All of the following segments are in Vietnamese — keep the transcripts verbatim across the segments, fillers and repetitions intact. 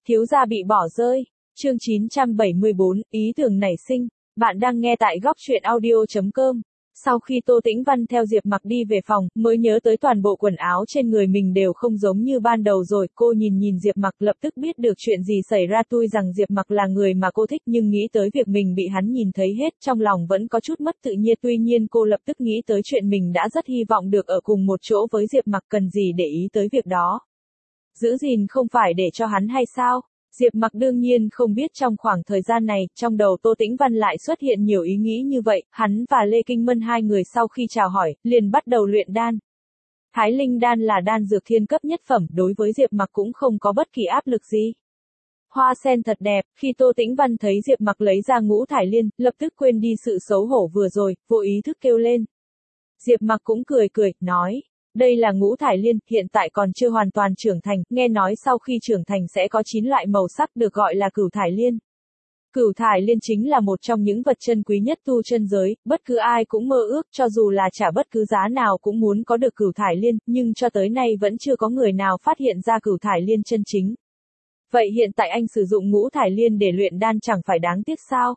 Thiếu gia bị bỏ rơi. Chương chín trăm bảy mươi bốn, ý tưởng nảy sinh. Bạn đang nghe tại góc truyện audio chấm com. Sau khi Tô Tĩnh Văn theo Diệp Mặc đi về phòng, mới nhớ tới toàn bộ quần áo trên người mình đều không giống như ban đầu rồi, cô nhìn nhìn Diệp Mặc lập tức biết được chuyện gì xảy ra, tuy rằng Diệp Mặc là người mà cô thích nhưng nghĩ tới việc mình bị hắn nhìn thấy hết, trong lòng vẫn có chút mất tự nhiên, tuy nhiên cô lập tức nghĩ tới chuyện mình đã rất hy vọng được ở cùng một chỗ với Diệp Mặc, cần gì để ý tới việc đó. Giữ gìn không phải để cho hắn hay sao? Diệp Mặc đương nhiên không biết trong khoảng thời gian này, trong đầu Tô Tĩnh Văn lại xuất hiện nhiều ý nghĩ như vậy, hắn và Lê Kinh Mân hai người sau khi chào hỏi, liền bắt đầu luyện đan. Thái Linh đan là đan dược thiên cấp nhất phẩm, đối với Diệp Mặc cũng không có bất kỳ áp lực gì. Hoa sen thật đẹp, khi Tô Tĩnh Văn thấy Diệp Mặc lấy ra ngũ thải liên, lập tức quên đi sự xấu hổ vừa rồi, vô ý thức kêu lên. Diệp Mặc cũng cười cười, nói. Đây là ngũ thải liên, hiện tại còn chưa hoàn toàn trưởng thành, nghe nói sau khi trưởng thành sẽ có chín loại màu sắc được gọi là cửu thải liên. Cửu thải liên chính là một trong những vật chân quý nhất tu chân giới, bất cứ ai cũng mơ ước, cho dù là trả bất cứ giá nào cũng muốn có được cửu thải liên, nhưng cho tới nay vẫn chưa có người nào phát hiện ra cửu thải liên chân chính. Vậy hiện tại anh sử dụng ngũ thải liên để luyện đan chẳng phải đáng tiếc sao?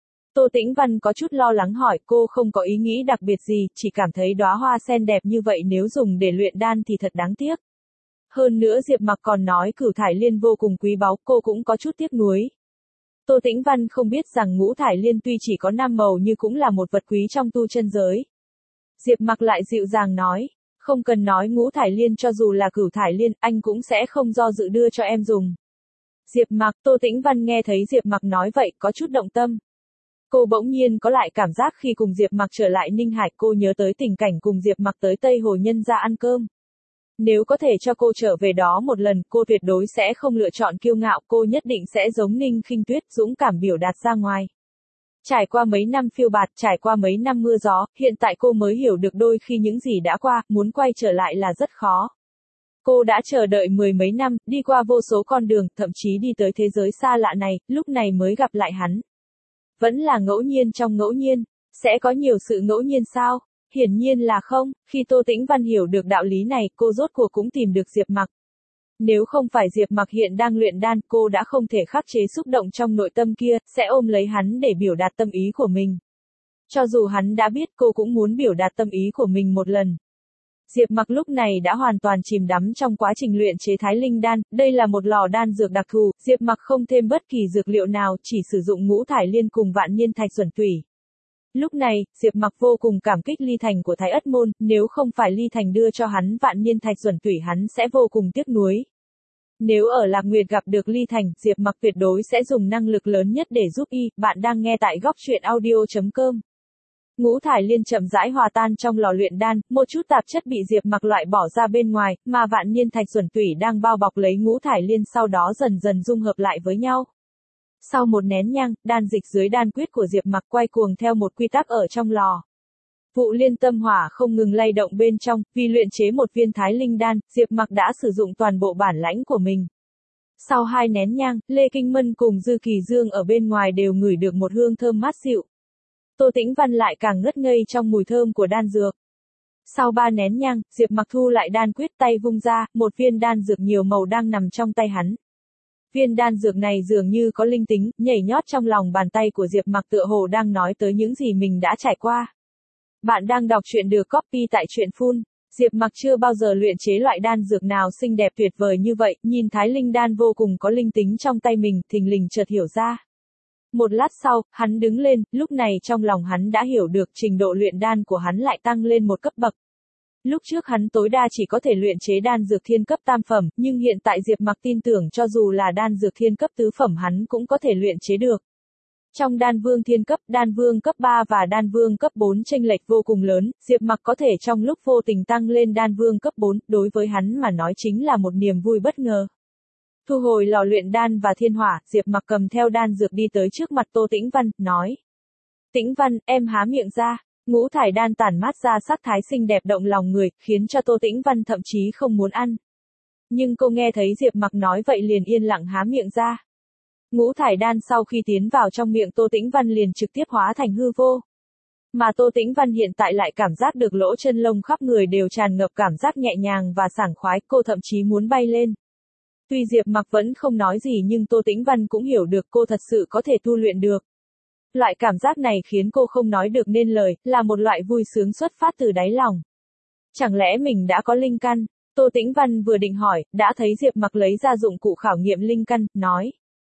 Tô Tĩnh Văn có chút lo lắng hỏi, cô không có ý nghĩ đặc biệt gì, chỉ cảm thấy đóa hoa sen đẹp như vậy nếu dùng để luyện đan thì thật đáng tiếc. Hơn nữa Diệp Mặc còn nói cửu thải liên vô cùng quý báu, cô cũng có chút tiếc nuối. Tô Tĩnh Văn không biết rằng ngũ thải liên tuy chỉ có năm màu nhưng cũng là một vật quý trong tu chân giới. Diệp Mặc lại dịu dàng nói, không cần nói ngũ thải liên, cho dù là cửu thải liên, anh cũng sẽ không do dự đưa cho em dùng. Diệp Mặc, Tô Tĩnh Văn nghe thấy Diệp Mặc nói vậy, có chút động tâm. Cô bỗng nhiên có lại cảm giác khi cùng Diệp Mặc trở lại Ninh Hải, cô nhớ tới tình cảnh cùng Diệp Mặc tới Tây Hồ Nhân gia ăn cơm. Nếu có thể cho cô trở về đó một lần, cô tuyệt đối sẽ không lựa chọn kiêu ngạo, cô nhất định sẽ giống Ninh Khinh Tuyết, dũng cảm biểu đạt ra ngoài. Trải qua mấy năm phiêu bạt, trải qua mấy năm mưa gió, hiện tại cô mới hiểu được đôi khi những gì đã qua, muốn quay trở lại là rất khó. Cô đã chờ đợi mười mấy năm, đi qua vô số con đường, thậm chí đi tới thế giới xa lạ này, lúc này mới gặp lại hắn. Vẫn là ngẫu nhiên trong ngẫu nhiên, sẽ có nhiều sự ngẫu nhiên sao? Hiển nhiên là không, khi Tô Tĩnh Văn hiểu được đạo lý này, cô rốt cuộc cũng tìm được Diệp Mặc. Nếu không phải Diệp Mặc hiện đang luyện đan, cô đã không thể khắc chế xúc động trong nội tâm kia, sẽ ôm lấy hắn để biểu đạt tâm ý của mình. Cho dù hắn đã biết, cô cũng muốn biểu đạt tâm ý của mình một lần. Diệp Mặc lúc này đã hoàn toàn chìm đắm trong quá trình luyện chế Thái Linh đan, đây là một lò đan dược đặc thù, Diệp Mặc không thêm bất kỳ dược liệu nào, chỉ sử dụng ngũ thải liên cùng vạn niên thạch xuẩn thủy. Lúc này, Diệp Mặc vô cùng cảm kích Ly Thành của Thái Ất Môn, nếu không phải Ly Thành đưa cho hắn vạn niên thạch xuẩn thủy hắn sẽ vô cùng tiếc nuối. Nếu ở Lạc Nguyệt gặp được Ly Thành, Diệp Mặc tuyệt đối sẽ dùng năng lực lớn nhất để giúp y, bạn đang nghe tại góc truyện audio chấm com. Ngũ thải liên chậm rãi hòa tan trong lò luyện đan, một chút tạp chất bị Diệp Mặc loại bỏ ra bên ngoài, mà vạn niên thạch xuẩn thủy đang bao bọc lấy ngũ thải liên sau đó dần dần dung hợp lại với nhau. Sau một nén nhang, đan dịch dưới đan quyết của Diệp Mặc quay cuồng theo một quy tắc ở trong lò. Vụ liên tâm hỏa không ngừng lay động bên trong, vì luyện chế một viên Thái Linh đan, Diệp Mặc đã sử dụng toàn bộ bản lãnh của mình. Sau hai nén nhang, Lê Kinh Mân cùng Dư Kỳ Dương ở bên ngoài đều ngửi được một hương thơm mát dịu. Tô Tĩnh Văn lại càng ngất ngây trong mùi thơm của đan dược. Sau ba nén nhang, Diệp Mặc thu lại đan quyết, tay vung ra, một viên đan dược nhiều màu đang nằm trong tay hắn. Viên đan dược này dường như có linh tính, nhảy nhót trong lòng bàn tay của Diệp Mặc tựa hồ đang nói tới những gì mình đã trải qua. Bạn đang đọc truyện được copy tại truyện Full. Diệp Mặc chưa bao giờ luyện chế loại đan dược nào xinh đẹp tuyệt vời như vậy, nhìn Thái Linh đan vô cùng có linh tính trong tay mình, thình lình chợt hiểu ra. Một lát sau, hắn đứng lên, lúc này trong lòng hắn đã hiểu được trình độ luyện đan của hắn lại tăng lên một cấp bậc. Lúc trước hắn tối đa chỉ có thể luyện chế đan dược thiên cấp tam phẩm, nhưng hiện tại Diệp Mặc tin tưởng cho dù là đan dược thiên cấp tứ phẩm hắn cũng có thể luyện chế được. Trong đan vương thiên cấp, đan vương cấp ba và đan vương cấp bốn chênh lệch vô cùng lớn, Diệp Mặc có thể trong lúc vô tình tăng lên đan vương cấp bốn, đối với hắn mà nói chính là một niềm vui bất ngờ. Thu hồi lò luyện đan và thiên hỏa, Diệp Mặc cầm theo đan dược đi tới trước mặt Tô Tĩnh Văn, nói. Tĩnh Văn, em há miệng ra. Ngũ thải đan tản mát ra sắc thái xinh đẹp động lòng người, khiến cho Tô Tĩnh Văn thậm chí không muốn ăn. Nhưng cô nghe thấy Diệp Mặc nói vậy liền yên lặng há miệng ra. Ngũ thải đan sau khi tiến vào trong miệng Tô Tĩnh Văn liền trực tiếp hóa thành hư vô. Mà Tô Tĩnh Văn hiện tại lại cảm giác được lỗ chân lông khắp người đều tràn ngập cảm giác nhẹ nhàng và sảng khoái, cô thậm chí muốn bay lên. Tuy Diệp Mặc vẫn không nói gì nhưng Tô Tĩnh Văn cũng hiểu được cô thật sự có thể tu luyện được. Loại cảm giác này khiến cô không nói được nên lời, là một loại vui sướng xuất phát từ đáy lòng. Chẳng lẽ mình đã có linh căn? Tô Tĩnh Văn vừa định hỏi, đã thấy Diệp Mặc lấy ra dụng cụ khảo nghiệm linh căn, nói.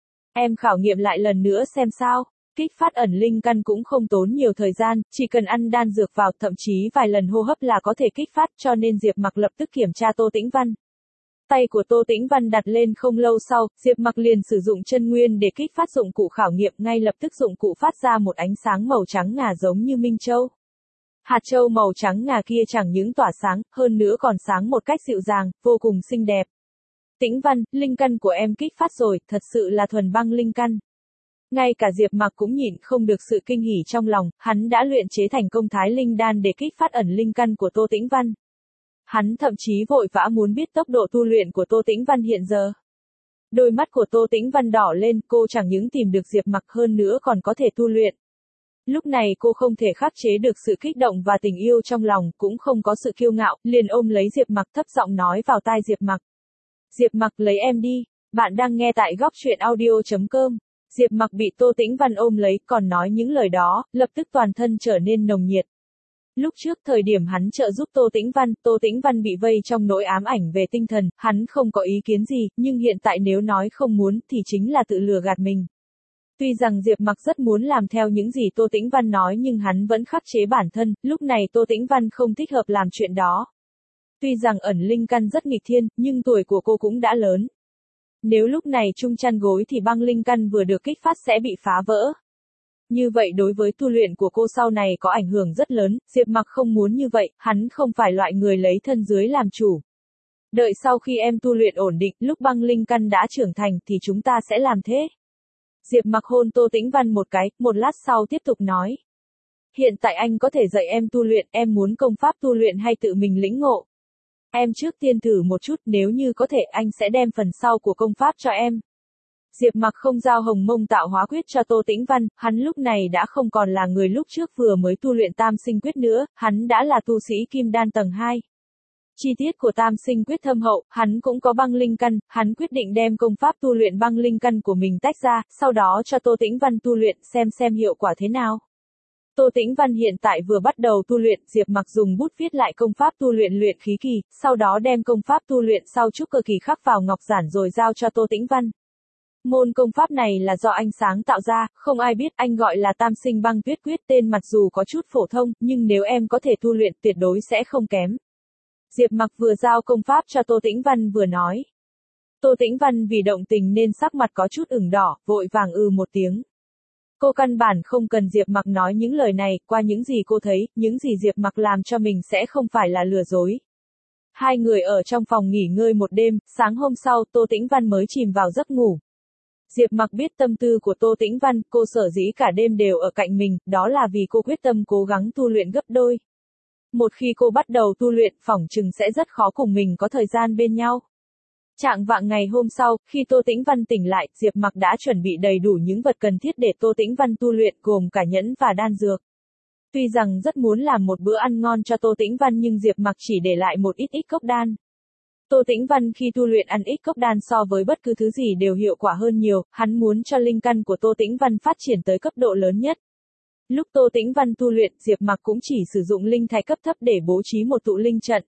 Em khảo nghiệm lại lần nữa xem sao. Kích phát ẩn linh căn cũng không tốn nhiều thời gian, chỉ cần ăn đan dược vào, thậm chí vài lần hô hấp là có thể kích phát, cho nên Diệp Mặc lập tức kiểm tra Tô Tĩnh Văn. Tay của Tô Tĩnh Văn đặt lên không lâu sau, Diệp Mặc liền sử dụng chân nguyên để kích phát dụng cụ khảo nghiệm, ngay lập tức dụng cụ phát ra một ánh sáng màu trắng ngà giống như minh châu. Hạt châu màu trắng ngà kia chẳng những tỏa sáng, hơn nữa còn sáng một cách dịu dàng, vô cùng xinh đẹp. Tĩnh Văn, linh căn của em kích phát rồi, thật sự là thuần băng linh căn. Ngay cả Diệp Mặc cũng nhịn không được sự kinh hỉ trong lòng, hắn đã luyện chế thành công Thái Linh Đan để kích phát ẩn linh căn của Tô Tĩnh Văn. Hắn thậm chí vội vã muốn biết tốc độ tu luyện của Tô Tĩnh Văn hiện giờ. Đôi mắt của Tô Tĩnh Văn đỏ lên, cô chẳng những tìm được Diệp Mặc hơn nữa còn có thể tu luyện. Lúc này cô không thể khắc chế được sự kích động và tình yêu trong lòng, cũng không có sự kiêu ngạo, liền ôm lấy Diệp Mặc thấp giọng nói vào tai Diệp Mặc. Diệp Mặc lấy em đi, bạn đang nghe tại góc truyện audio chấm com. Diệp Mặc bị Tô Tĩnh Văn ôm lấy, còn nói những lời đó, lập tức toàn thân trở nên nồng nhiệt. Lúc trước thời điểm hắn trợ giúp Tô Tĩnh Văn, Tô Tĩnh Văn bị vây trong nỗi ám ảnh về tinh thần, hắn không có ý kiến gì, nhưng hiện tại nếu nói không muốn thì chính là tự lừa gạt mình. Tuy rằng Diệp Mặc rất muốn làm theo những gì Tô Tĩnh Văn nói nhưng hắn vẫn khắc chế bản thân, lúc này Tô Tĩnh Văn không thích hợp làm chuyện đó. Tuy rằng ẩn linh căn rất nghịch thiên, nhưng tuổi của cô cũng đã lớn. Nếu lúc này chung chăn gối thì băng linh căn vừa được kích phát sẽ bị phá vỡ. Như vậy đối với tu luyện của cô sau này có ảnh hưởng rất lớn, Diệp Mặc không muốn như vậy, hắn không phải loại người lấy thân dưới làm chủ. Đợi sau khi em tu luyện ổn định, lúc băng linh căn đã trưởng thành thì chúng ta sẽ làm thế. Diệp Mặc hôn Tô Tĩnh Văn một cái, một lát sau tiếp tục nói. Hiện tại anh có thể dạy em tu luyện, em muốn công pháp tu luyện hay tự mình lĩnh ngộ? Em trước tiên thử một chút, nếu như có thể anh sẽ đem phần sau của công pháp cho em. Diệp Mặc không giao hồng mông tạo hóa quyết cho Tô Tĩnh Văn, hắn lúc này đã không còn là người lúc trước vừa mới tu luyện tam sinh quyết nữa, hắn đã là tu sĩ kim đan tầng hai. Chi tiết của tam sinh quyết thâm hậu, hắn cũng có băng linh căn, hắn quyết định đem công pháp tu luyện băng linh căn của mình tách ra, sau đó cho Tô Tĩnh Văn tu luyện xem xem hiệu quả thế nào. Tô Tĩnh Văn hiện tại vừa bắt đầu tu luyện, Diệp Mặc dùng bút viết lại công pháp tu luyện luyện khí kỳ, sau đó đem công pháp tu luyện sau trúc cơ kỳ khắc vào ngọc giản rồi giao cho Tô Tĩnh Văn. Môn công pháp này là do anh sáng tạo ra, không ai biết, anh gọi là tam sinh băng tuyết quyết, tên mặc dù có chút phổ thông, nhưng nếu em có thể tu luyện tuyệt đối sẽ không kém. Diệp Mặc vừa giao công pháp cho Tô Tĩnh Văn vừa nói. Tô Tĩnh Văn vì động tình nên sắc mặt có chút ửng đỏ, vội vàng ư một tiếng. Cô căn bản không cần Diệp Mặc nói những lời này, qua những gì cô thấy, những gì Diệp Mặc làm cho mình sẽ không phải là lừa dối. Hai người ở trong phòng nghỉ ngơi một đêm, sáng hôm sau Tô Tĩnh Văn mới chìm vào giấc ngủ. Diệp Mặc biết tâm tư của Tô Tĩnh Văn, cô sở dĩ cả đêm đều ở cạnh mình, đó là vì cô quyết tâm cố gắng tu luyện gấp đôi. Một khi cô bắt đầu tu luyện, phỏng chừng sẽ rất khó cùng mình có thời gian bên nhau. Trạng vạng ngày hôm sau, khi Tô Tĩnh Văn tỉnh lại, Diệp Mặc đã chuẩn bị đầy đủ những vật cần thiết để Tô Tĩnh Văn tu luyện, gồm cả nhẫn và đan dược. Tuy rằng rất muốn làm một bữa ăn ngon cho Tô Tĩnh Văn nhưng Diệp Mặc chỉ để lại một ít ít cốc đan. Tô Tĩnh Văn khi tu luyện ăn ít cốc đan so với bất cứ thứ gì đều hiệu quả hơn nhiều, hắn muốn cho linh căn của Tô Tĩnh Văn phát triển tới cấp độ lớn nhất. Lúc Tô Tĩnh Văn tu luyện, Diệp Mặc cũng chỉ sử dụng linh thạch cấp thấp để bố trí một tụ linh trận.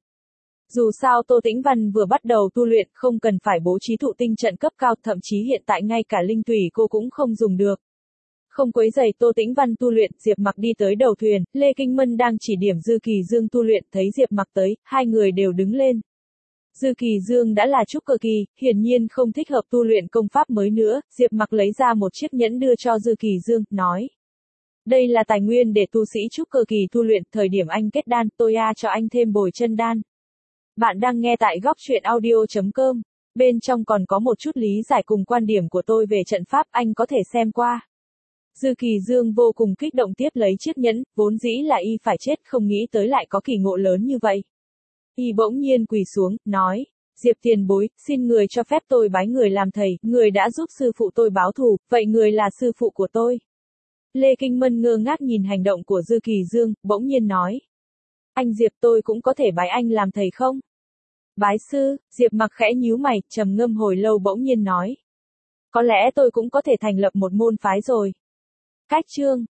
Dù sao Tô Tĩnh Văn vừa bắt đầu tu luyện, không cần phải bố trí thụ tinh trận cấp cao, thậm chí hiện tại ngay cả linh tùy cô cũng không dùng được. Không quấy rầy Tô Tĩnh Văn tu luyện, Diệp Mặc đi tới đầu thuyền, Lê Kinh Mân đang chỉ điểm Dư Kỳ Dương tu luyện, thấy Diệp Mặc tới, hai người đều đứng lên. Dư Kỳ Dương đã là trúc cơ kỳ, hiển nhiên không thích hợp tu luyện công pháp mới nữa, Diệp Mặc lấy ra một chiếc nhẫn đưa cho Dư Kỳ Dương, nói. Đây là tài nguyên để tu sĩ trúc cơ kỳ tu luyện, thời điểm anh kết đan, tôi a cho anh thêm bồi chân đan. Bạn đang nghe tại góc truyện audio chấm com, bên trong còn có một chút lý giải cùng quan điểm của tôi về trận pháp, anh có thể xem qua. Dư Kỳ Dương vô cùng kích động tiếp lấy chiếc nhẫn, vốn dĩ là y phải chết, không nghĩ tới lại có kỳ ngộ lớn như vậy. Y bỗng nhiên quỳ xuống, nói, Diệp tiền bối, xin người cho phép tôi bái người làm thầy, người đã giúp sư phụ tôi báo thù, vậy người là sư phụ của tôi. Lê Kinh Mân ngơ ngác nhìn hành động của Dư Kỳ Dương, bỗng nhiên nói. Anh Diệp tôi cũng có thể bái anh làm thầy không? Bái sư, Diệp Mặc khẽ nhíu mày, trầm ngâm hồi lâu bỗng nhiên nói. Có lẽ tôi cũng có thể thành lập một môn phái rồi. Cách chương